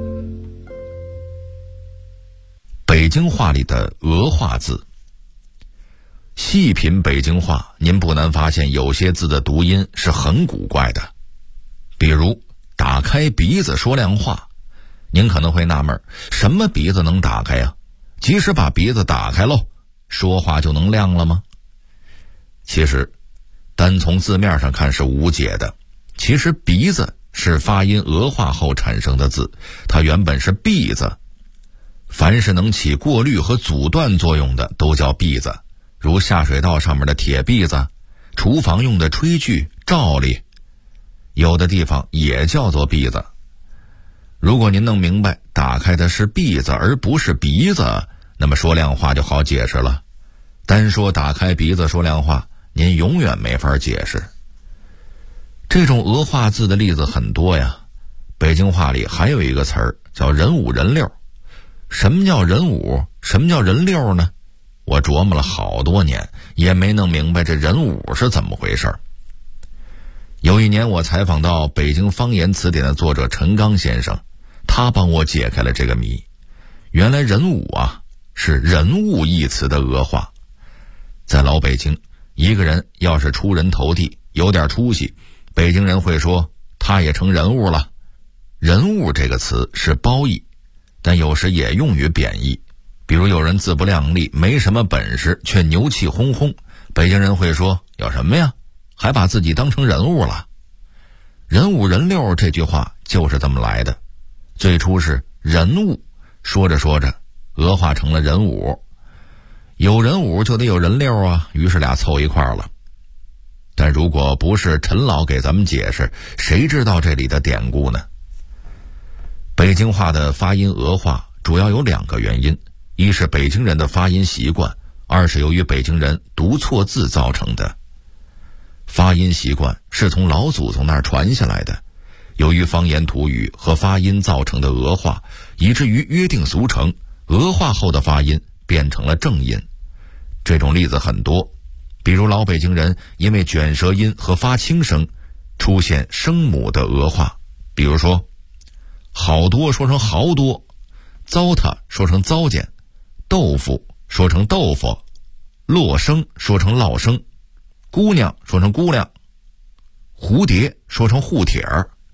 北京话里的俄化字，细品北京话，您不难发现有些字的读音是很古怪的。比如打开鼻子说亮话，您可能会纳闷，什么鼻子能打开呀？即使把鼻子打开喽，说话就能亮了吗？其实单从字面上看是无解的。其实鼻子是发音俄化后产生的字，它原本是篦子。凡是能起过滤和阻断作用的都叫篦子，如下水道上面的铁篦子，厨房用的炊具、罩笠，有的地方也叫做篦子。如果您弄明白打开的是篦子而不是鼻子，那么说亮话就好解释了。单说打开鼻子说亮话，您永远没法解释。这种俄化字的例子很多呀。北京话里还有一个词儿叫人五人六。什么叫人五？什么叫人六呢？我琢磨了好多年，也没弄明白这人五是怎么回事。有一年我采访到北京方言词典的作者陈刚先生，他帮我解开了这个谜。原来人五啊是人物一词的俄化。在老北京，一个人要是出人头地，有点出息，北京人会说他也成人物了。人物这个词是褒义，但有时也用于贬义。比如有人自不量力，没什么本事，却牛气哄哄，北京人会说有什么呀，还把自己当成人物了。人五人六这句话就是这么来的。最初是人物，说着说着俄化成了人五，有人五就得有人六啊，于是俩凑一块了。但如果不是陈老给咱们解释，谁知道这里的典故呢？北京话的发音俄化主要有两个原因，一是北京人的发音习惯，二是由于北京人读错字造成的。发音习惯是从老祖宗那儿传下来的，由于方言土语和发音造成的俄化，以至于约定俗成，俄化后的发音变成了正音。这种例子很多，比如老北京人因为卷舌音和发轻声出现声母的俄化，比如说好多说成好多，糟蹋说成糟践，豆腐说成豆腐，落生说成落生，姑娘说成姑娘，蝴蝶说成护帖儿，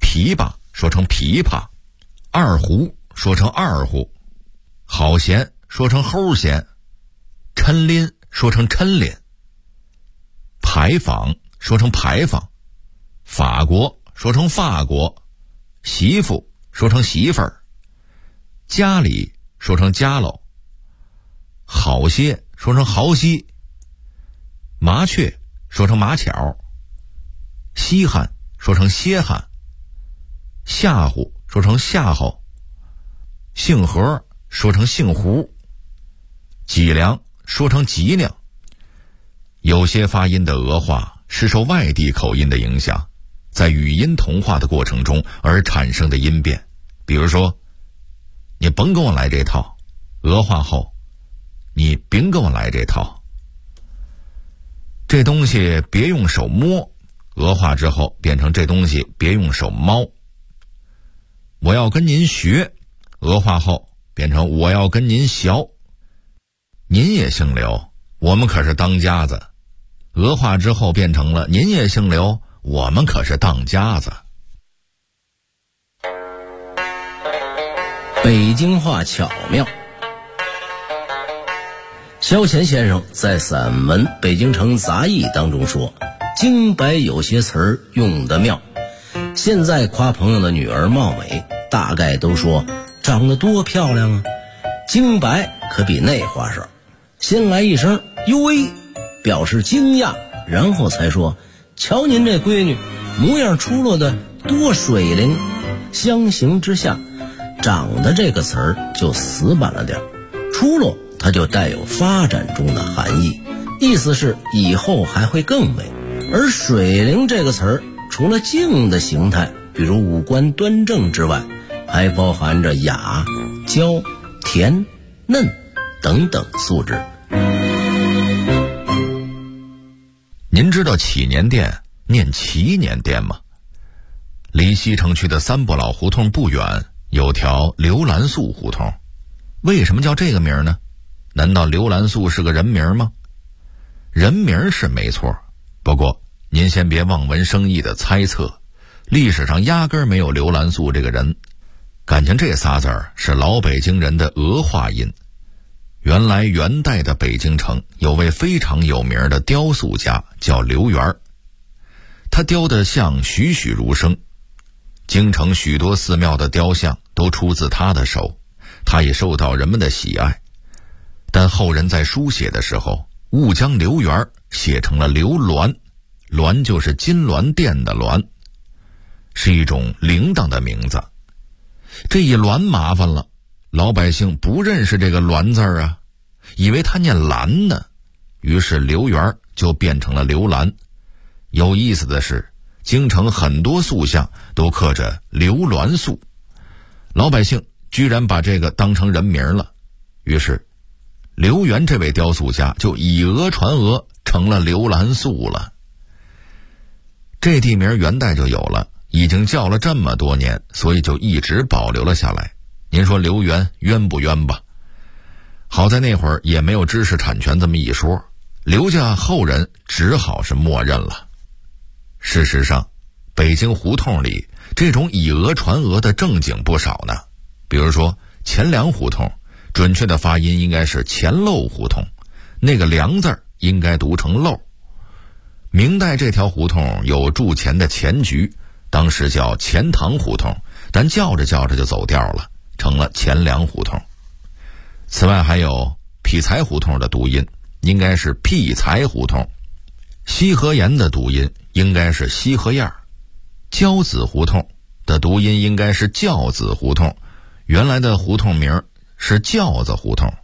琵琶说成琵琶，二胡说成二胡，好弦说成齁弦，抻拎说成抻拎，牌坊说成牌坊，法国说成法国，媳妇说成媳妇儿，家里说成家喽，好些说成好些，麻雀说成麻巧，稀罕说成歇罕，吓唬说成吓唬，杏核说成杏核，脊梁说成脊梁。有些发音的俄话是受外地口音的影响，在语音同化的过程中而产生的音变。比如说，你甭跟我来这套，俄化后你别跟我来这套。这东西别用手摸，俄化之后变成这东西别用手猫。我要跟您学，俄化后变成我要跟您学。您也姓刘，我们可是当家子，俄化之后变成了您也姓刘，我们可是当家子。 北京话巧妙。萧乾先生在散文《北京城杂艺》当中说，京白有些词儿用得妙。现在夸朋友的女儿貌美，大概都说长得多漂亮啊。京白可比那话少，先来一声哟喂，表示惊讶，然后才说瞧您这闺女模样出落的多水灵。相形之下，长得这个词儿就死板了点，出落它就带有发展中的含义，意思是以后还会更美。而水灵这个词儿除了静的形态，比如五官端正之外，还包含着雅、娇、甜、嫩等等素质。 您知道祈年殿念祈年殿吗？离西城区的三不老胡同不远有条刘兰素胡同，为什么叫这个名呢？难道刘兰素是个人名吗？人名是没错，不过您先别望文生义的猜测，历史上压根儿没有刘兰素这个人。感情这仨字儿是老北京人的俄化音。原来元代的北京城有位非常有名的雕塑家叫刘源，他雕的像栩栩如生，京城许多寺庙的雕像都出自他的手，他也受到人们的喜爱。但后人在书写的时候误将刘源写成了刘銮，銮就是金銮殿的銮，是一种铃铛的名字。这一銮麻烦了，老百姓不认识这个銮字啊，以为他念兰呢，于是刘源就变成了刘兰。有意思的是，京城很多塑像都刻着刘銮塑，老百姓居然把这个当成人名了，于是刘源这位雕塑家就以讹传讹，成了刘兰素了。这地名元代就有了，已经叫了这么多年，所以就一直保留了下来。您说刘源冤不冤吧？好在那会儿也没有知识产权这么一说，刘家后人只好是默认了。事实上，北京胡同里这种以讹传讹的正经不少呢。比如说钱粮胡同，准确的发音应该是钱漏胡同，那个粮字应该读成漏。明代这条胡同有铸钱的钱局，当时叫钱塘胡同，但叫着叫着就走调了，成了钱粮胡同。此外还有劈柴胡同的读音应该是劈柴胡同，西河沿的读音应该是西河沿，交子胡同的读音应该是教子胡同，原来的胡同名是教子胡同。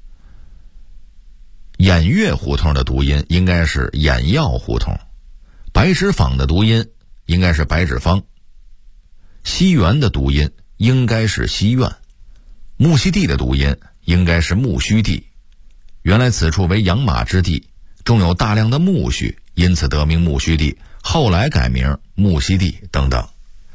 偃月胡同的读音应该是偃药胡同，白纸坊的读音应该是白纸坊，西园的读音应该是西苑，木樨地的读音应该是木须地。原来此处为养马之地，种有大量的苜蓿，因此得名木须地，后来改名木樨地等等。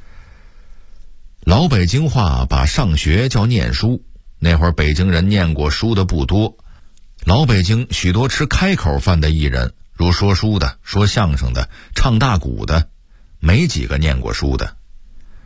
老北京话把上学叫念书，那会儿北京人念过书的不多，老北京许多吃开口饭的艺人，如说书的、说相声的、唱大鼓的，没几个念过书的。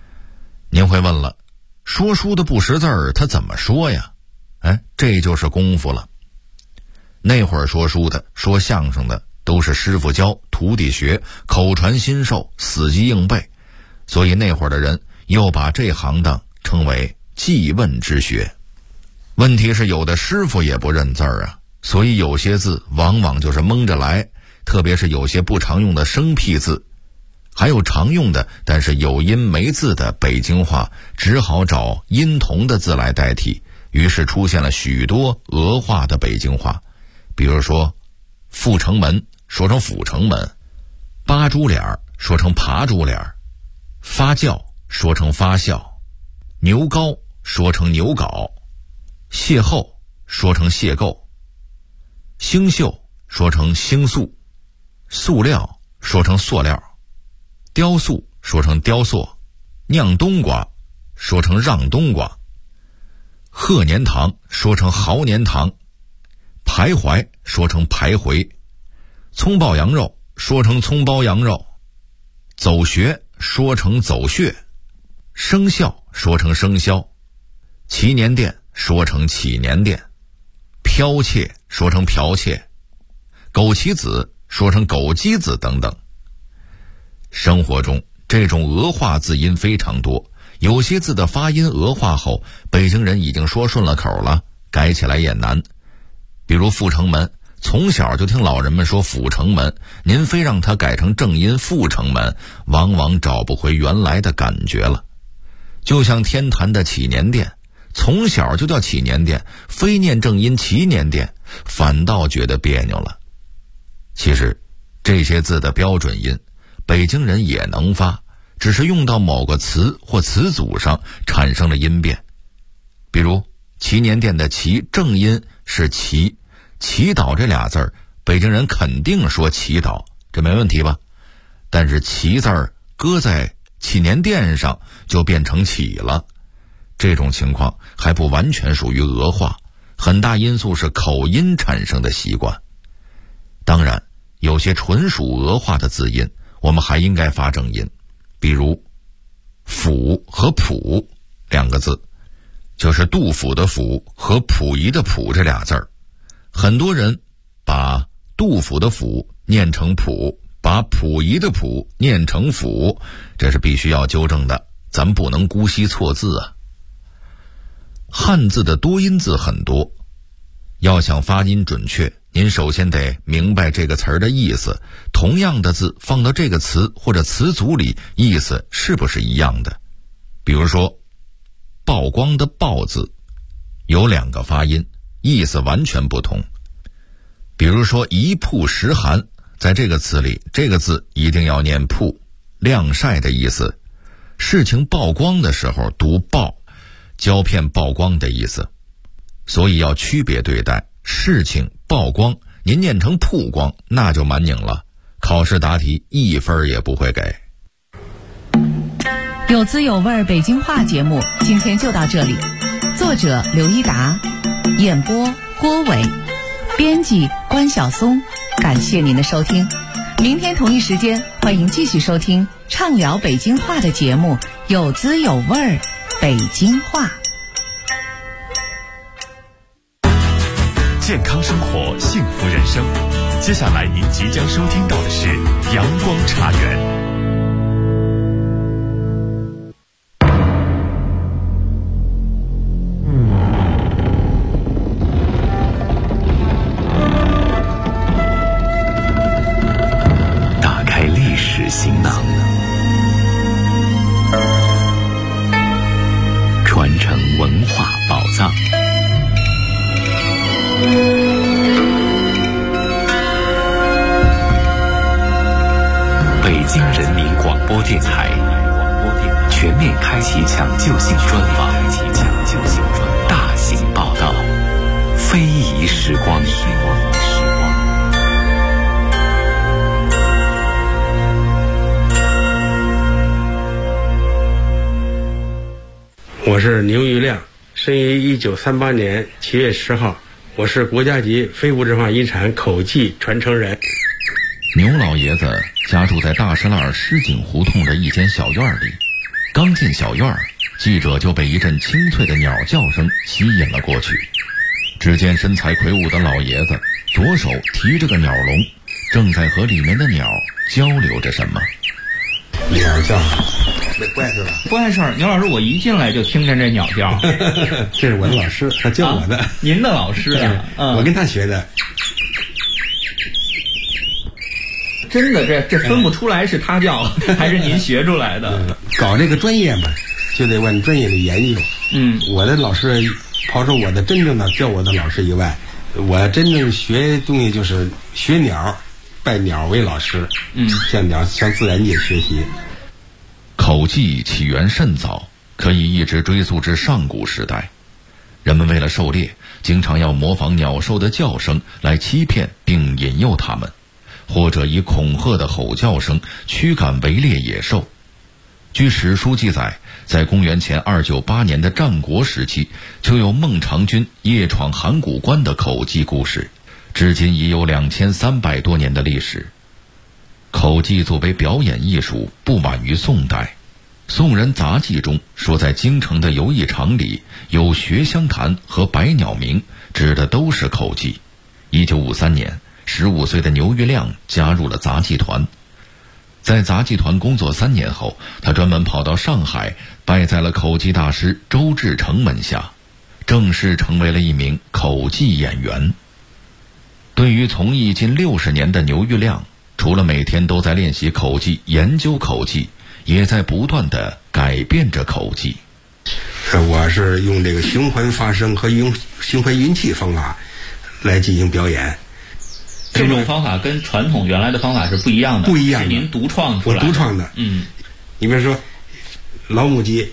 您会问了，说书的不识字儿，他怎么说呀？这就是功夫了。那会儿说书的、说相声的都是师傅教、徒弟学，口传心授，死记硬背，所以那会儿的人又把这行当称为记问之学。问题是有的师傅也不认字儿啊，所以有些字往往就是蒙着来，特别是有些不常用的生僻字，还有常用的但是有音没字的北京话，只好找音同的字来代替，于是出现了许多讹化的北京话。比如说阜成门说成阜成门，扒猪脸说成爬猪脸，发酵说成发酵，牛膏说成牛睾，邂逅说成邂逅，星宿说成星宿，塑料说成塑料，雕塑说成雕塑，酿冬瓜说成让冬瓜，贺年堂说成豪年堂，徘徊说成徘徊，葱爆羊肉说成葱包羊肉，走穴说成走穴，生肖说成生肖，祈年殿说成祈年殿，剽窃说成剽窃，枸杞子说成枸杞子等等。生活中这种讹化字音非常多，有些字的发音讹化后，北京人已经说顺了口了，改起来也难。比如阜成门，从小就听老人们说阜成门，您非让他改成正音阜成门，往往找不回原来的感觉了。就像天坛的祈年殿，从小就叫祈年殿，非念正音祈年殿，反倒觉得别扭了。其实这些字的标准音北京人也能发，只是用到某个词或词组上产生了音变。比如祈年殿的祈正音是祈，祈祷这俩字儿北京人肯定说祈祷，这没问题吧？但是祈字儿搁在祈年殿上就变成启了，这种情况还不完全属于讹化，很大因素是口音产生的习惯。当然有些纯属讹化的字音我们还应该发正音，比如甫和溥两个字，就是杜甫的甫和溥仪的溥这俩字儿。很多人把杜甫的甫念成溥，把溥仪的溥念成甫，这是必须要纠正的，咱不能姑息错字啊。汉字的多音字很多，要想发音准确，您首先得明白这个词儿的意思，同样的字放到这个词或者词组里，意思是不是一样的。比如说曝光的曝字有两个发音，意思完全不同。比如说一曝十寒，在这个词里，这个字一定要念曝，晾晒的意思。事情曝光的时候读曝，胶片曝光的意思。所以要区别对待，事情曝光您念成曝光，那就蛮拧了，考试答题1分也不会给。 有滋有味北京话节目今天就到这里，作者刘一达，演播郭伟，编辑关晓松，感谢您的收听。明天同一时间欢迎继续收听畅聊北京话的节目，有滋有味北京话。 健康生活，幸福人生。接下来您即将收听到的是阳光茶园。 打开历史行囊，传承文化宝藏。北京人民广播电台全面开启抢救性专访，大型报道，非遗时光。 我是牛玉亮，生于1938年7月10号，我是国家级非物质文化遗产口技传承人。 牛老爷子家住在大石栏石井胡同的一间小院里，刚进小院记者就被一阵清脆的鸟叫声吸引了过去。只见身材魁梧的老爷子左手提着个鸟笼，正在和里面的鸟交流着什么。 鸟叫，不碍事吧？ 不碍事儿。牛老师，我一进来就听见这鸟叫。 这是我的老师，他教我的。 您的老师啊？ 我跟他学的。 真的，这分不出来是他教还是您学出来的。 搞这个专业嘛，就得往专业里研究。我的老师，刨除我的真正的教我的老师以外，我真正学东西就是学鸟，拜鸟为老师。向自然界学习。 口技起源甚早，可以一直追溯至上古时代。人们为了狩猎，经常要模仿鸟兽的叫声来欺骗并引诱它们，或者以恐吓的吼叫声驱赶围猎野兽。据史书记载，在公元前298年的战国时期，就有孟尝君夜闯函谷关的口技故事，至今已有2300多年的历史。口技作为表演艺术，不晚于宋代。宋人杂记中说，在京城的游艺场里有学香坛和百鸟鸣，指的都是口技。1953年，15岁的牛玉亮加入了杂技团。在杂技团工作3年后，他专门跑到上海，拜在了口技大师周志成门下，正式成为了一名口技演员。对于从艺近60年的牛玉亮，除了每天都在练习口技、研究口技，也在不断地改变着口技。 我是用这个循环发声和用循环运气方法来进行表演。 这种方法跟传统原来的方法是不一样的，是您独创出来的。 我独创的。你比如说老母鸡，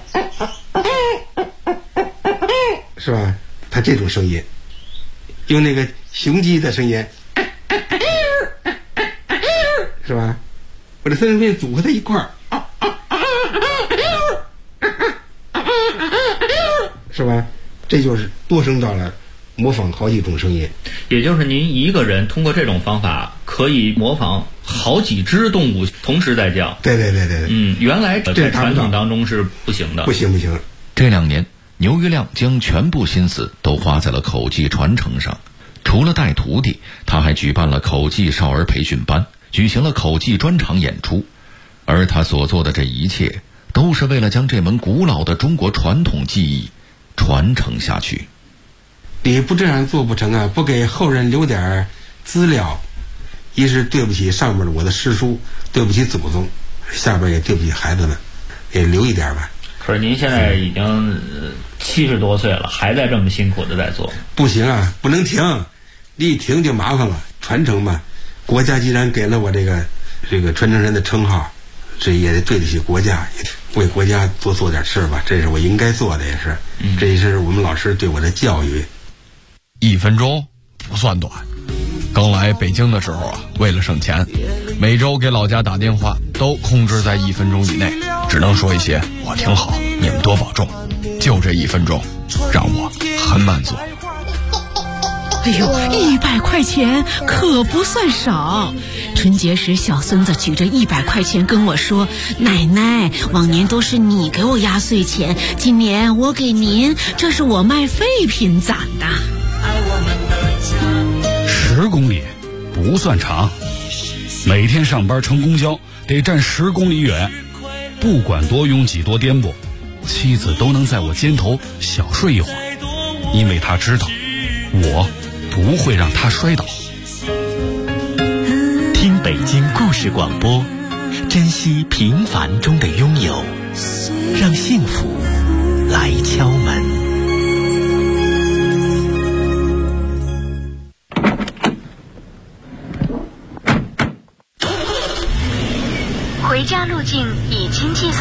是吧？它这种声音，用那个雄鸡的声音，是吧？我这三声音组合在一块儿，是吧？这就是多声道了，模仿好几种声音。 也就是您一个人通过这种方法可以模仿好几只动物同时在叫。 对。 原来在传统当中是不行的。 不行。 这2年，牛玉亮将全部心思都花在了口技传承上。除了带徒弟，他还举办了口技少儿培训班，举行了口技专场演出。而他所做的这一切，都是为了将这门古老的中国传统技艺传承下去。 你不这样做不成啊！不给后人留点资料，一是对不起上面的我的师叔，对不起祖宗，下边也对不起孩子们，也留一点吧。 可是您现在已经70多岁了，还在这么辛苦的在做。 不行啊，不能停，你一停就麻烦了。传承嘛，国家既然给了我这个传承人的称号，这也得对得起国家，为国家多做点事吧，这是我应该做的，也是。这也是我们老师对我的教育。 1分钟不算短。刚来北京的时候啊，为了省钱，每周给老家打电话都控制在1分钟以内，只能说一些我挺好，你们多保重。就这1分钟，让我很满足。 哎呦，100块钱可不算少。春节时，小孙子举着100块钱跟我说：“奶奶，往年都是你给我压岁钱，今年我给您，这是我卖废品攒的。 ”10公里不算长，每天上班乘公交得站10公里远，不管多拥挤多颠簸，妻子都能在我肩头小睡一会儿，因为她知道我不会让他摔倒。 听北京故事广播，珍惜平凡中的拥有，让幸福来敲门。 回家路径已经计算。